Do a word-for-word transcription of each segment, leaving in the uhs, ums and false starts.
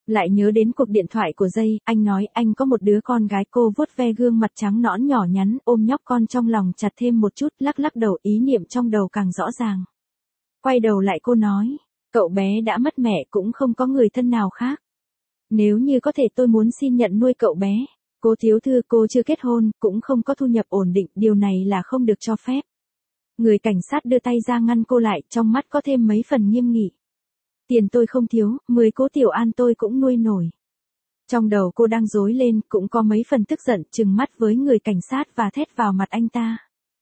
Lại nhớ đến cuộc điện thoại của Dây, anh nói anh có một đứa con gái. Cô vuốt ve gương mặt trắng nõn nhỏ nhắn, ôm nhóc con trong lòng chặt thêm một chút, lắc lắc đầu, ý niệm trong đầu càng rõ ràng. Quay đầu lại cô nói, cậu bé đã mất mẹ, cũng không có người thân nào khác. Nếu như có thể tôi muốn xin nhận nuôi cậu bé. Cô thiếu thư, cô chưa kết hôn, cũng không có thu nhập ổn định, điều này là không được cho phép. Người cảnh sát đưa tay ra ngăn cô lại, trong mắt có thêm mấy phần nghiêm nghị. Tiền tôi không thiếu, mười cố Tiểu An tôi cũng nuôi nổi. Trong đầu cô đang rối lên, cũng có mấy phần tức giận, trừng mắt với người cảnh sát và thét vào mặt anh ta.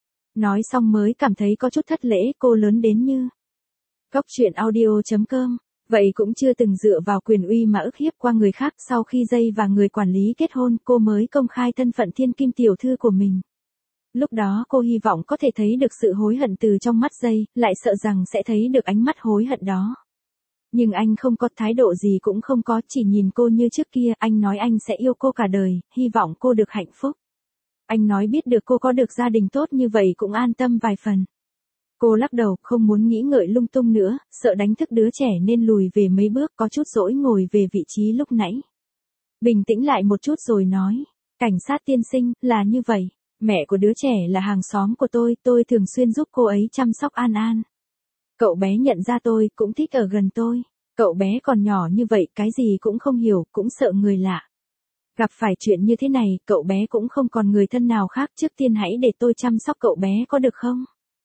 Nói xong mới cảm thấy có chút thất lễ, cô lớn đến như. Góc truyện audio chấm com. Vậy cũng chưa từng dựa vào quyền uy mà ức hiếp qua người khác. Sau khi Dây và người quản lý kết hôn, cô mới công khai thân phận thiên kim tiểu thư của mình. Lúc đó cô hy vọng có thể thấy được sự hối hận từ trong mắt Dây, lại sợ rằng sẽ thấy được ánh mắt hối hận đó. Nhưng anh không có, thái độ gì cũng không có, chỉ nhìn cô như trước kia. Anh nói anh sẽ yêu cô cả đời, hy vọng cô được hạnh phúc. Anh nói biết được cô có được gia đình tốt như vậy cũng an tâm vài phần. Cô lắc đầu, không muốn nghĩ ngợi lung tung nữa, sợ đánh thức đứa trẻ nên lùi về mấy bước, có chút dỗi ngồi về vị trí lúc nãy. Bình tĩnh lại một chút rồi nói, cảnh sát tiên sinh, là như vậy. Mẹ của đứa trẻ là hàng xóm của tôi, tôi thường xuyên giúp cô ấy chăm sóc An An. Cậu bé nhận ra tôi, cũng thích ở gần tôi. Cậu bé còn nhỏ như vậy, cái gì cũng không hiểu, cũng sợ người lạ. Gặp phải chuyện như thế này, cậu bé cũng không còn người thân nào khác, trước tiên hãy để tôi chăm sóc cậu bé có được không?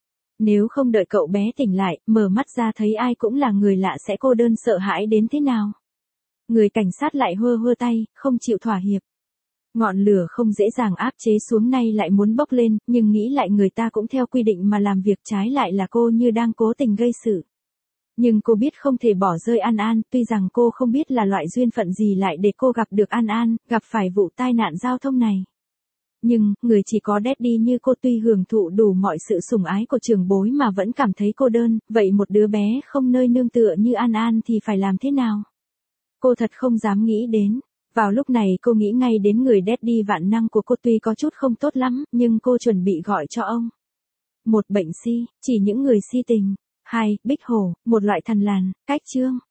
Nếu không đợi cậu bé tỉnh lại, mở mắt ra thấy ai cũng là người lạ sẽ cô đơn sợ hãi đến thế nào? Người cảnh sát lại hơ hơ tay, không chịu thỏa hiệp. Ngọn lửa không dễ dàng áp chế xuống, nay lại muốn bốc lên, nhưng nghĩ lại người ta cũng theo quy định mà làm việc, trái lại là cô như đang cố tình gây sự. Nhưng cô biết không thể bỏ rơi An An, tuy rằng cô không biết là loại duyên phận gì lại để cô gặp được An An, gặp phải vụ tai nạn giao thông này. Nhưng, người chỉ có daddy như cô tuy hưởng thụ đủ mọi sự sủng ái của trưởng bối mà vẫn cảm thấy cô đơn, vậy một đứa bé không nơi nương tựa như An An thì phải làm thế nào? Cô thật không dám nghĩ đến. Vào lúc này cô nghĩ ngay đến người daddy vạn năng của cô, tuy có chút không tốt lắm, nhưng cô chuẩn bị gọi cho ông. Một, bệnh si, chỉ những người si tình. Hai, bích hổ, một loại thần làn, cách chương.